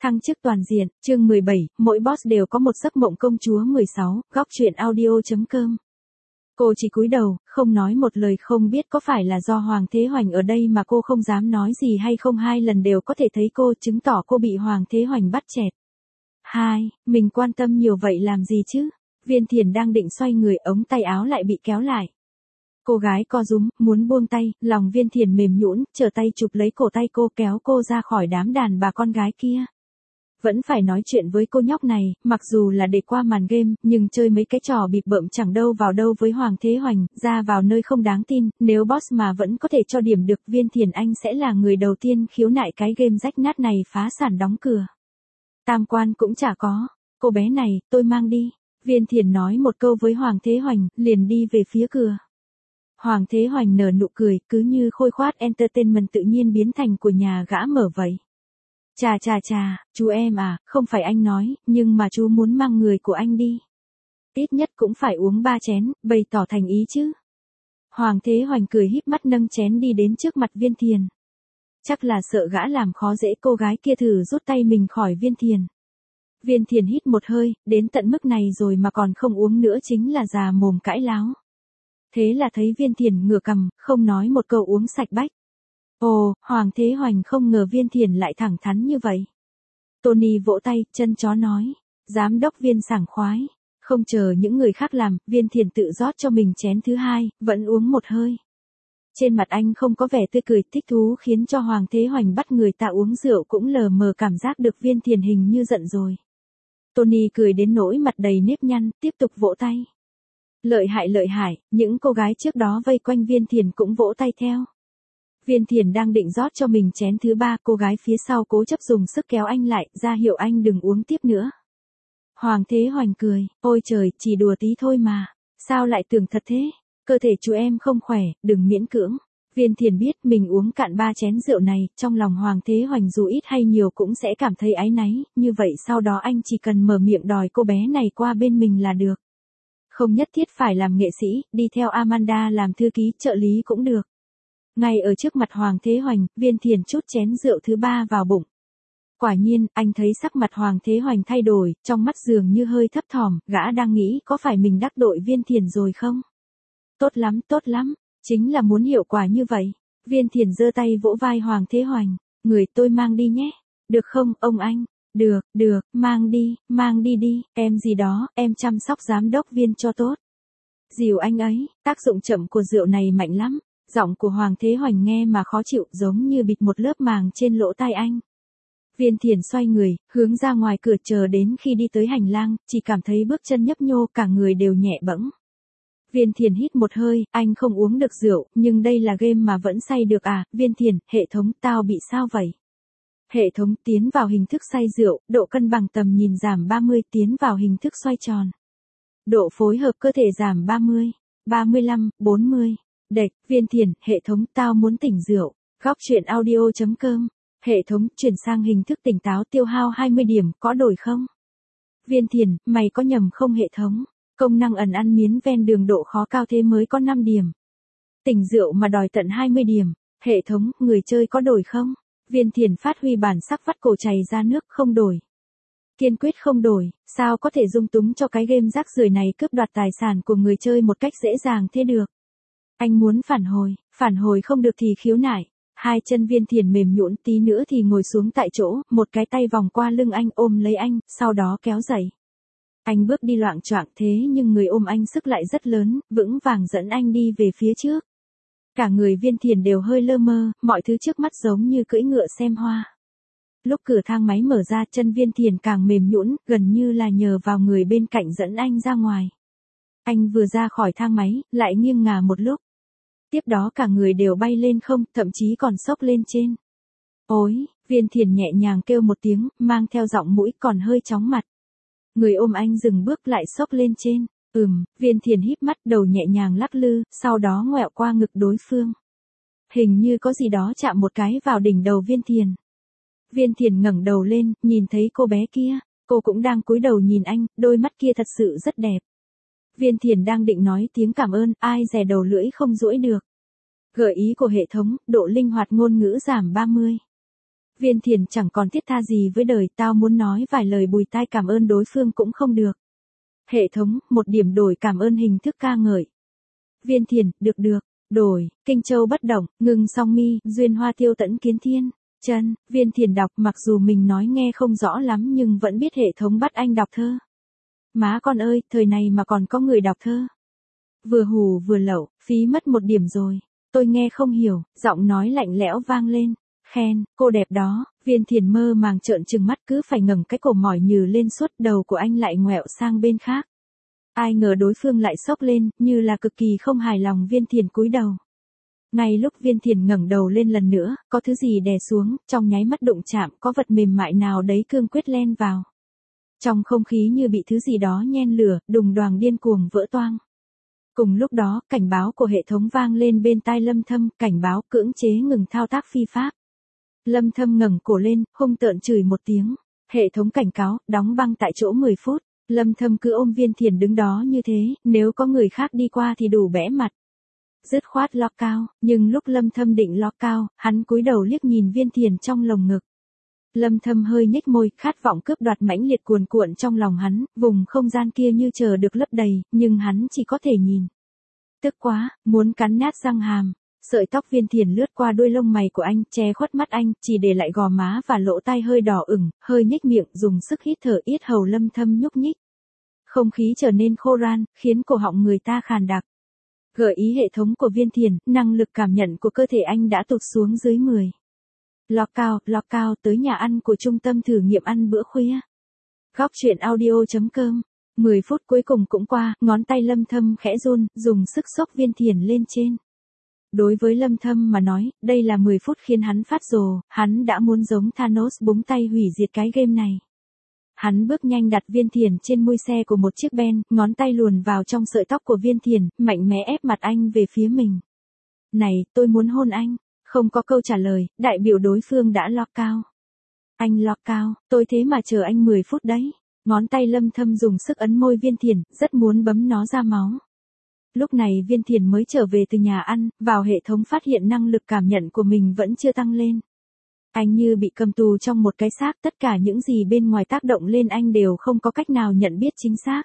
Thăng chức toàn diện, chương 17, mỗi boss đều có một giấc mộng công chúa 16, góc truyện audio.com. Cô chỉ cúi đầu, không nói một lời, không biết có phải là do Hoàng Thế Hoành ở đây mà cô không dám nói gì hay không, 2 lần đều có thể thấy cô, chứng tỏ cô bị Hoàng Thế Hoành bắt chẹt. Mình quan tâm nhiều vậy làm gì chứ? Viên Thiền đang định xoay người, ống tay áo lại bị kéo lại. Cô gái co rúm, muốn buông tay, lòng Viên Thiền mềm nhũn, trở tay chụp lấy cổ tay cô, kéo cô ra khỏi đám đàn bà con gái kia. Vẫn phải nói chuyện với cô nhóc này, mặc dù là để qua màn game, nhưng chơi mấy cái trò bịp bợm chẳng đâu vào đâu với Hoàng Thế Hoành, ra vào nơi không đáng tin, nếu boss mà vẫn có thể cho điểm được, Viên Thiền Anh sẽ là người đầu tiên khiếu nại cái game rách nát này, phá sản đóng cửa. Tam quan cũng chả có, cô bé này, tôi mang đi. Viên Thiền nói một câu với Hoàng Thế Hoành, liền đi về phía cửa. Hoàng Thế Hoành nở nụ cười, cứ như Khôi Khoát Entertainment tự nhiên biến thành của nhà gã mở vậy. Chà, chú em à, không phải anh nói, nhưng mà chú muốn mang người của anh đi. Ít nhất cũng phải uống 3 chén, bày tỏ thành ý chứ. Hoàng Thế Hoành cười híp mắt nâng chén đi đến trước mặt Viên Thiền. Chắc là sợ gã làm khó dễ cô gái kia, thử rút tay mình khỏi Viên Thiền. Viên Thiền hít một hơi, đến tận mức này rồi mà còn không uống nữa chính là già mồm cãi láo. Thế là thấy Viên Thiền ngửa cằm, không nói một câu uống sạch bách. Ồ, Hoàng Thế Hoành không ngờ Viên Thiền lại thẳng thắn như vậy. Tony vỗ tay, chân chó nói. Giám đốc Viên sảng khoái. Không chờ những người khác làm, Viên Thiền tự rót cho mình chén thứ 2, vẫn uống một hơi. Trên mặt anh không có vẻ tươi cười thích thú, khiến cho Hoàng Thế Hoành bắt người ta uống rượu cũng lờ mờ cảm giác được Viên Thiền hình như giận rồi. Tony cười đến nỗi mặt đầy nếp nhăn, tiếp tục vỗ tay. Lợi hại, những cô gái trước đó vây quanh Viên Thiền cũng vỗ tay theo. Viên Thiền đang định rót cho mình chén thứ 3, cô gái phía sau cố chấp dùng sức kéo anh lại, ra hiệu anh đừng uống tiếp nữa. Hoàng Thế Hoành cười, ôi trời, chỉ đùa tí thôi mà, sao lại tưởng thật thế, cơ thể chú em không khỏe, đừng miễn cưỡng. Viên Thiền biết mình uống cạn 3 chén rượu này, trong lòng Hoàng Thế Hoành dù ít hay nhiều cũng sẽ cảm thấy áy náy, như vậy sau đó anh chỉ cần mở miệng đòi cô bé này qua bên mình là được. Không nhất thiết phải làm nghệ sĩ, đi theo Amanda làm thư ký, trợ lý cũng được. Ngay ở trước mặt Hoàng Thế Hoành, Viên Thiền trút chén rượu thứ 3 vào bụng. Quả nhiên, anh thấy sắc mặt Hoàng Thế Hoành thay đổi, trong mắt dường như hơi thấp thỏm, gã đang nghĩ có phải mình đắc tội Viên Thiền rồi không? Tốt lắm, chính là muốn hiệu quả như vậy. Viên Thiền giơ tay vỗ vai Hoàng Thế Hoành, người tôi mang đi nhé. Được không, ông anh? Được, mang đi, em gì đó, em chăm sóc giám đốc Viên cho tốt. Dìu anh ấy, tác dụng chậm của rượu này mạnh lắm. Giọng của Hoàng Thế Hoành nghe mà khó chịu, giống như bịt một lớp màng trên lỗ tai anh. Viên Thiền xoay người, hướng ra ngoài cửa, chờ đến khi đi tới hành lang, chỉ cảm thấy bước chân nhấp nhô, cả người đều nhẹ bẫng. Viên Thiền hít một hơi, anh không uống được rượu, nhưng đây là game mà vẫn say được à? Viên Thiền, hệ thống, tao bị sao vậy? Hệ thống tiến vào hình thức say rượu, độ cân bằng tầm nhìn giảm 30, tiến vào hình thức xoay tròn. Độ phối hợp cơ thể giảm 30, 35, 40. Đệch, Viên Thiền, hệ thống, tao muốn tỉnh rượu. Góc truyện audio.com. Hệ thống, chuyển sang hình thức tỉnh táo, tiêu hao 20 điểm, có đổi không? Viên Thiền, mày có nhầm không hệ thống? Công năng ẩn ăn miến ven đường, độ khó cao thế mới có 5 điểm. Tỉnh rượu mà đòi tận 20 điểm. Hệ thống, người chơi có đổi không? Viên Thiền phát huy bản sắc, vắt cổ chảy ra nước, không đổi. Kiên quyết không đổi, sao có thể dung túng cho cái game rác rưởi này cướp đoạt tài sản của người chơi một cách dễ dàng thế được? Anh muốn phản hồi không được thì khiếu nại. 2 chân Viên Thiền mềm nhũn, tí nữa thì ngồi xuống tại chỗ, một cái tay vòng qua lưng anh, ôm lấy anh, sau đó kéo dậy. Anh bước đi loạng choạng, thế nhưng người ôm anh sức lại rất lớn, vững vàng dẫn anh đi về phía trước. Cả người Viên Thiền đều hơi lơ mơ, mọi thứ trước mắt giống như cưỡi ngựa xem hoa. Lúc cửa thang máy mở ra, chân Viên Thiền càng mềm nhũn, gần như là nhờ vào người bên cạnh dẫn anh ra ngoài. Anh vừa ra khỏi thang máy, lại nghiêng ngả một lúc. Tiếp đó cả người đều bay lên không, thậm chí còn xốc lên trên. Ôi, Viên Thiền nhẹ nhàng kêu một tiếng, mang theo giọng mũi còn hơi chóng mặt. Người ôm anh dừng bước lại, xốc lên trên. Viên Thiền híp mắt, đầu nhẹ nhàng lắc lư, sau đó ngoẹo qua ngực đối phương. Hình như có gì đó chạm một cái vào đỉnh đầu Viên Thiền. Viên Thiền ngẩng đầu lên, nhìn thấy cô bé kia, cô cũng đang cúi đầu nhìn anh, đôi mắt kia thật sự rất đẹp. Viên Thiền đang định nói tiếng cảm ơn, ai dè đầu lưỡi không duỗi được. Gợi ý của hệ thống, độ linh hoạt ngôn ngữ giảm 30. Viên Thiền chẳng còn thiết tha gì với đời, tao muốn nói vài lời bùi tai cảm ơn đối phương cũng không được. Hệ thống, một điểm đổi cảm ơn hình thức ca ngợi. Viên Thiền, được, đổi, Kinh Châu bất động, ngừng song mi, duyên hoa tiêu tẫn kiến thiên. Chân, Viên Thiền đọc, mặc dù mình nói nghe không rõ lắm nhưng vẫn biết hệ thống bắt anh đọc thơ. Má con ơi, thời này mà còn có người đọc thơ. Vừa hù vừa lậu, phí mất một điểm rồi. Tôi nghe không hiểu, giọng nói lạnh lẽo vang lên. Khen, cô đẹp đó. Viên Thiền mơ màng trợn trừng mắt, cứ phải ngẩng cái cổ mỏi nhừ lên suốt, đầu của anh lại ngoẹo sang bên khác. Ai ngờ đối phương lại xốc lên, như là cực kỳ không hài lòng. Viên Thiền cúi đầu. Ngay lúc Viên Thiền ngẩng đầu lên lần nữa, có thứ gì đè xuống, trong nháy mắt đụng chạm, có vật mềm mại nào đấy cương quyết len vào. Trong không khí như bị thứ gì đó nhen lửa, đùng đoàng điên cuồng vỡ toang. Cùng lúc đó, cảnh báo của hệ thống vang lên bên tai Lâm Thâm, cảnh báo cưỡng chế ngừng thao tác phi pháp. Lâm Thâm ngẩng cổ lên, hung tợn chửi một tiếng. Hệ thống cảnh cáo, đóng băng tại chỗ 10 phút. Lâm Thâm cứ ôm Viên Thiền đứng đó như thế, nếu có người khác đi qua thì đủ bẽ mặt. Dứt khoát lock cao, nhưng lúc Lâm Thâm định lock cao, hắn cúi đầu liếc nhìn Viên Thiền trong lồng ngực. Lâm Thâm hơi nhếch môi, khát vọng cướp đoạt mãnh liệt cuồn cuộn trong lòng hắn, vùng không gian kia như chờ được lấp đầy, nhưng hắn chỉ có thể nhìn. Tức quá, muốn cắn nát răng hàm. Sợi tóc Viên Thiền lướt qua đuôi lông mày của anh, che khuất mắt anh, chỉ để lại gò má và lỗ tai hơi đỏ ửng, hơi nhếch miệng, dùng sức hít thở, yết hầu Lâm Thâm nhúc nhích. Không khí trở nên khô ran, khiến cổ họng người ta khàn đặc. Gợi ý hệ thống của Viên Thiền, năng lực cảm nhận của cơ thể anh đã tụt xuống dưới 10. Lock cao, tới nhà ăn của trung tâm thử nghiệm ăn bữa khuya. Góc truyện audio.com. 10 phút cuối cùng cũng qua, ngón tay Lâm Thâm khẽ run, dùng sức xốc Viên Thiền lên trên. Đối với Lâm Thâm mà nói, đây là 10 phút khiến hắn phát rồ, hắn đã muốn giống Thanos búng tay hủy diệt cái game này. Hắn bước nhanh đặt Viên Thiền trên mui xe của một chiếc Ben, ngón tay luồn vào trong sợi tóc của Viên Thiền, mạnh mẽ ép mặt anh về phía mình. Này, tôi muốn hôn anh. Không có câu trả lời, đại biểu đối phương đã lock cao. Anh lock cao, tôi thế mà chờ anh 10 phút đấy. Ngón tay Lâm Thâm dùng sức ấn môi Viên Thiền, rất muốn bấm nó ra máu. Lúc này Viên Thiền mới trở về từ nhà ăn, vào hệ thống phát hiện năng lực cảm nhận của mình vẫn chưa tăng lên. Anh như bị cầm tù trong một cái xác, tất cả những gì bên ngoài tác động lên anh đều không có cách nào nhận biết chính xác.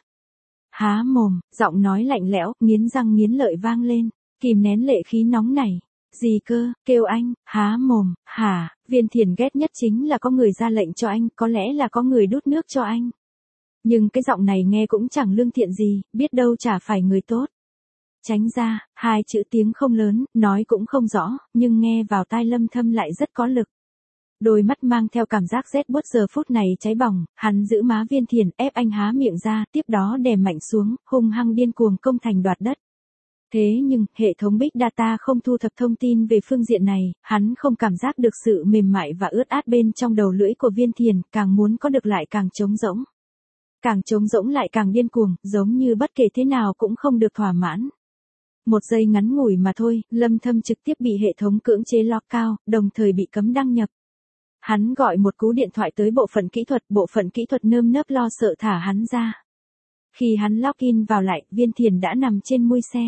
Há mồm, giọng nói lạnh lẽo, nghiến răng nghiến lợi vang lên, kìm nén lệ khí nóng nảy. Gì cơ, kêu anh, há mồm, hả, Viên Thiền ghét nhất chính là có người ra lệnh cho anh, có lẽ là có người đút nước cho anh. Nhưng cái giọng này nghe cũng chẳng lương thiện gì, biết đâu chả phải người tốt. Tránh ra, hai chữ tiếng không lớn, nói cũng không rõ, nhưng nghe vào tai Lâm Thâm lại rất có lực. Đôi mắt mang theo cảm giác rét buốt giờ phút này cháy bỏng, hắn giữ má Viên Thiền, ép anh há miệng ra, tiếp đó đè mạnh xuống, hung hăng điên cuồng công thành đoạt đất. Thế nhưng, hệ thống Big Data không thu thập thông tin về phương diện này, hắn không cảm giác được sự mềm mại và ướt át bên trong đầu lưỡi của Viên Thiền, càng muốn có được lại càng trống rỗng. Càng trống rỗng lại càng điên cuồng, giống như bất kể thế nào cũng không được thỏa mãn. Một giây ngắn ngủi mà thôi, Lâm Thâm trực tiếp bị hệ thống cưỡng chế lock cao, đồng thời bị cấm đăng nhập. Hắn gọi một cú điện thoại tới bộ phận kỹ thuật nơm nớp lo sợ thả hắn ra. Khi hắn login vào lại, Viên Thiền đã nằm trên mui xe.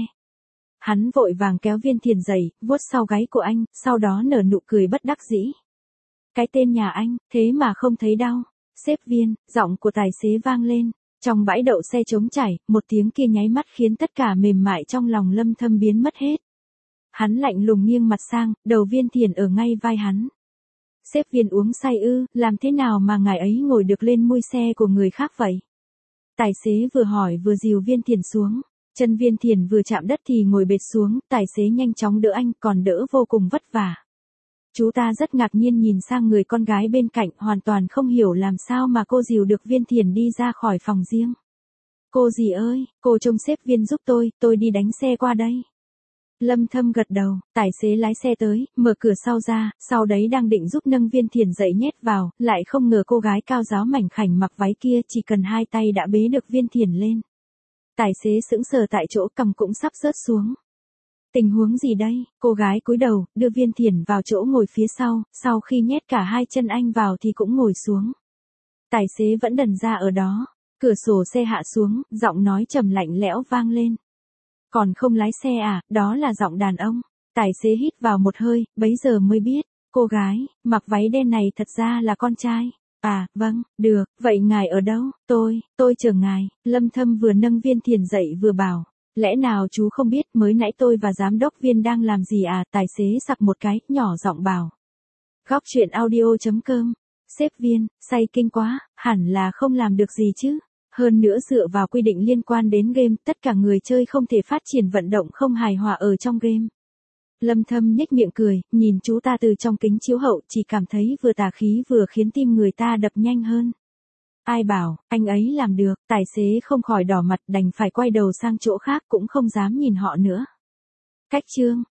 Hắn vội vàng kéo Viên Thiền dậy, vuốt sau gáy của anh, sau đó nở nụ cười bất đắc dĩ. Cái tên nhà anh, thế mà không thấy đau. Sếp Viên, giọng của tài xế vang lên. Trong bãi đậu xe trống trải, một tiếng kia nháy mắt khiến tất cả mềm mại trong lòng Lâm Thâm biến mất hết. Hắn lạnh lùng nghiêng mặt sang, đầu Viên Thiền ở ngay vai hắn. Sếp Viên uống say ư, làm thế nào mà ngài ấy ngồi được lên mui xe của người khác vậy? Tài xế vừa hỏi vừa dìu Viên Thiền xuống. Chân Viên Thiền vừa chạm đất thì ngồi bệt xuống, tài xế nhanh chóng đỡ anh, còn đỡ vô cùng vất vả. Chú ta rất ngạc nhiên nhìn sang người con gái bên cạnh, hoàn toàn không hiểu làm sao mà cô dìu được Viên Thiền đi ra khỏi phòng riêng. Cô dì ơi, cô trông sếp Viên giúp tôi đi đánh xe qua đây. Lâm Thâm gật đầu, tài xế lái xe tới, mở cửa sau ra, sau đấy đang định giúp nâng Viên Thiền dậy nhét vào, lại không ngờ cô gái cao ráo mảnh khảnh mặc váy kia chỉ cần hai tay đã bế được Viên Thiền lên. Tài xế sững sờ tại chỗ, cằm cũng sắp rớt xuống. Tình huống gì đây? Cô gái cúi đầu, đưa Viên Thiền vào chỗ ngồi phía sau khi nhét cả hai chân anh vào thì cũng ngồi xuống. Tài xế vẫn đần ra ở đó, cửa sổ xe hạ xuống, giọng nói trầm lạnh lẽo vang lên. Còn không lái xe à, đó là giọng đàn ông. Tài xế hít vào một hơi, bấy giờ mới biết, Cô gái, mặc váy đen này thật ra là con trai. À, vâng, được, vậy ngài ở đâu? Tôi chờ ngài. Lâm Thâm vừa nâng Viên Thiền dậy vừa bảo. Lẽ nào chú không biết mới nãy tôi và giám đốc Viên đang làm gì à? Tài xế sặc một cái, nhỏ giọng bảo. Góc truyện audio.com. Sếp Viên, say kinh quá, hẳn là không làm được gì chứ. Hơn nữa dựa vào quy định liên quan đến game, tất cả người chơi không thể phát triển vận động không hài hòa ở trong game. Lâm Thâm nhếch miệng cười, nhìn chú ta từ trong kính chiếu hậu, chỉ cảm thấy vừa tà khí vừa khiến tim người ta đập nhanh hơn. Ai bảo, anh ấy làm được, tài xế không khỏi đỏ mặt đành phải quay đầu sang chỗ khác cũng không dám nhìn họ nữa. Cách chương.